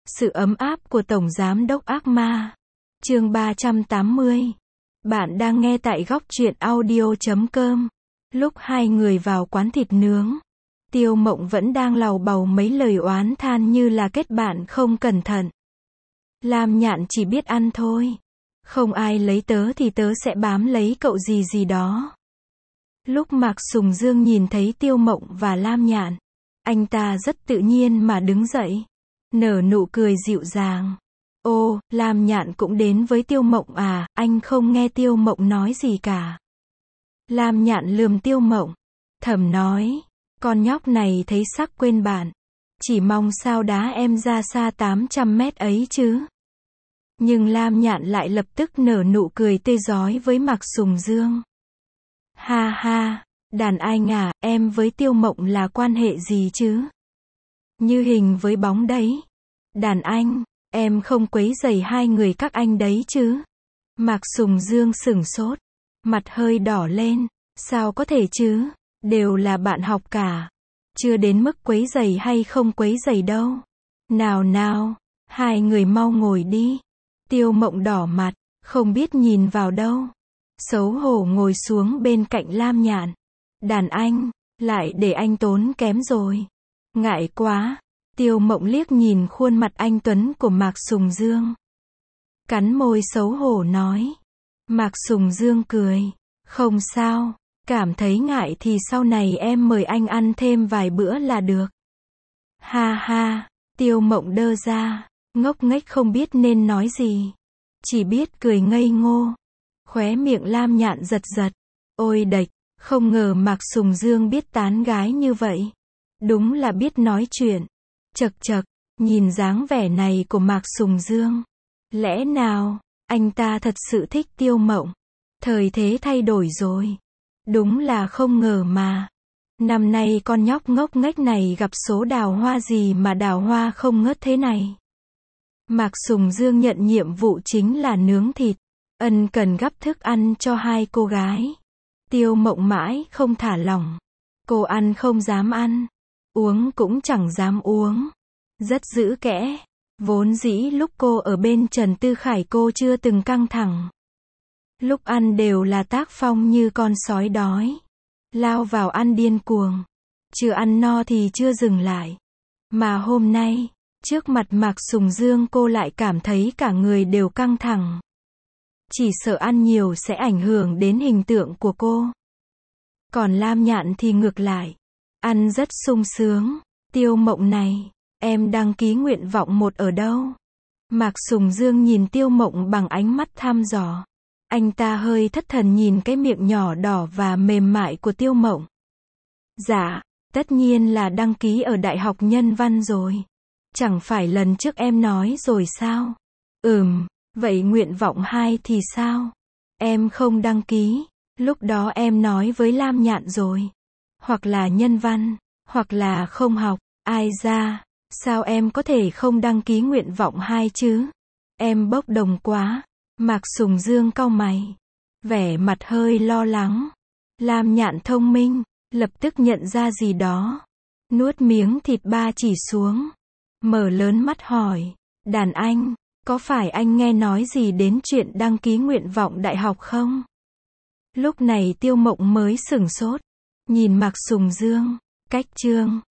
Sự ấm áp của Tổng Giám đốc ác ma. Chương 380. Bạn đang nghe tại góc truyện audio.com. Lúc hai người vào quán thịt nướng, Tiêu Mộng vẫn đang lầu bầu mấy lời oán than như là kết bạn không cẩn thận. Lam Nhạn chỉ biết ăn thôi. Không ai lấy tớ thì tớ sẽ bám lấy cậu gì gì đó. Lúc Mạc Sùng Dương nhìn thấy Tiêu Mộng và Lam Nhạn, anh ta rất tự nhiên mà đứng dậy, nở nụ cười dịu dàng. Ô, Lam Nhạn cũng đến với Tiêu Mộng à, anh không nghe Tiêu Mộng nói gì cả. Lam Nhạn lườm Tiêu Mộng, thầm nói, con nhóc này thấy sắc quên bạn. Chỉ mong sao đá em ra xa 800 mét ấy chứ. Nhưng Lam Nhạn lại lập tức nở nụ cười tươi rói với Mạc Sùng Dương. Ha ha, đàn anh à, em với Tiêu Mộng là quan hệ gì chứ? Như hình với bóng đấy. Đàn anh, em không quấy rầy hai người các anh đấy chứ? Mạc Sùng Dương sửng sốt, mặt hơi đỏ lên, sao có thể chứ? Đều là bạn học cả. Chưa đến mức quấy rầy hay không quấy rầy đâu. Nào nào, hai người mau ngồi đi. Tiêu Mộng đỏ mặt, không biết nhìn vào đâu. Xấu hổ ngồi xuống bên cạnh Lam Nhạn. Đàn anh, lại để anh tốn kém rồi. Ngại quá. Tiêu Mộng liếc nhìn khuôn mặt anh tuấn của Mạc Sùng Dương. Cắn môi xấu hổ nói. Mạc Sùng Dương cười. Không sao, cảm thấy ngại thì sau này em mời anh ăn thêm vài bữa là được. Ha ha, Tiêu Mộng đơ ra, ngốc nghếch không biết nên nói gì. Chỉ biết cười ngây ngô. Khóe miệng Lam Nhạn giật giật. Ôi đệch, không ngờ Mạc Sùng Dương biết tán gái như vậy. Đúng là biết nói chuyện. Chậc chậc, nhìn dáng vẻ này của Mạc Sùng Dương. Lẽ nào, anh ta thật sự thích Tiêu Mộng? Thời thế thay đổi rồi. Đúng là không ngờ mà. Năm nay con nhóc ngốc nghếch này gặp số đào hoa gì mà đào hoa không ngớt thế này. Mạc Sùng Dương nhận nhiệm vụ chính là nướng thịt. Ân cần gắp thức ăn cho hai cô gái. Tiêu Mộng mãi không thả lỏng. Cô ăn không dám ăn. Uống cũng chẳng dám uống. Rất giữ kẽ. Vốn dĩ lúc cô ở bên Trần Tư Khải cô chưa từng căng thẳng. Lúc ăn đều là tác phong như con sói đói. Lao vào ăn điên cuồng. Chưa ăn no thì chưa dừng lại. Mà hôm nay, trước mặt Mạc Sùng Dương cô lại cảm thấy cả người đều căng thẳng. Chỉ sợ ăn nhiều sẽ ảnh hưởng đến hình tượng của cô. Còn Lam Nhạn thì ngược lại. Ăn rất sung sướng. Tiêu Mộng này, em đăng ký nguyện vọng 1 ở đâu? Mạc Sùng Dương nhìn Tiêu Mộng bằng ánh mắt thăm dò. Anh ta hơi thất thần nhìn cái miệng nhỏ đỏ và mềm mại của Tiêu Mộng. Dạ, tất nhiên là đăng ký ở Đại học Nhân văn rồi. Chẳng phải lần trước em nói rồi sao? Vậy nguyện vọng 2 thì sao? Em không đăng ký. Lúc đó em nói với Lam Nhạn rồi. Hoặc là nhân văn, hoặc là không học. Ai ra, sao em có thể không đăng ký nguyện vọng 2 chứ? Em bốc đồng quá. Mạc Sùng Dương cau mày. Vẻ mặt hơi lo lắng. Lam Nhạn thông minh, lập tức nhận ra gì đó. Nuốt miếng thịt ba chỉ xuống. Mở lớn mắt hỏi. Đàn anh, có phải anh nghe nói gì đến chuyện đăng ký nguyện vọng đại học không? Lúc này Tiêu Mộng mới sửng sốt. Nhìn Mạc Sùng Dương. Cách chương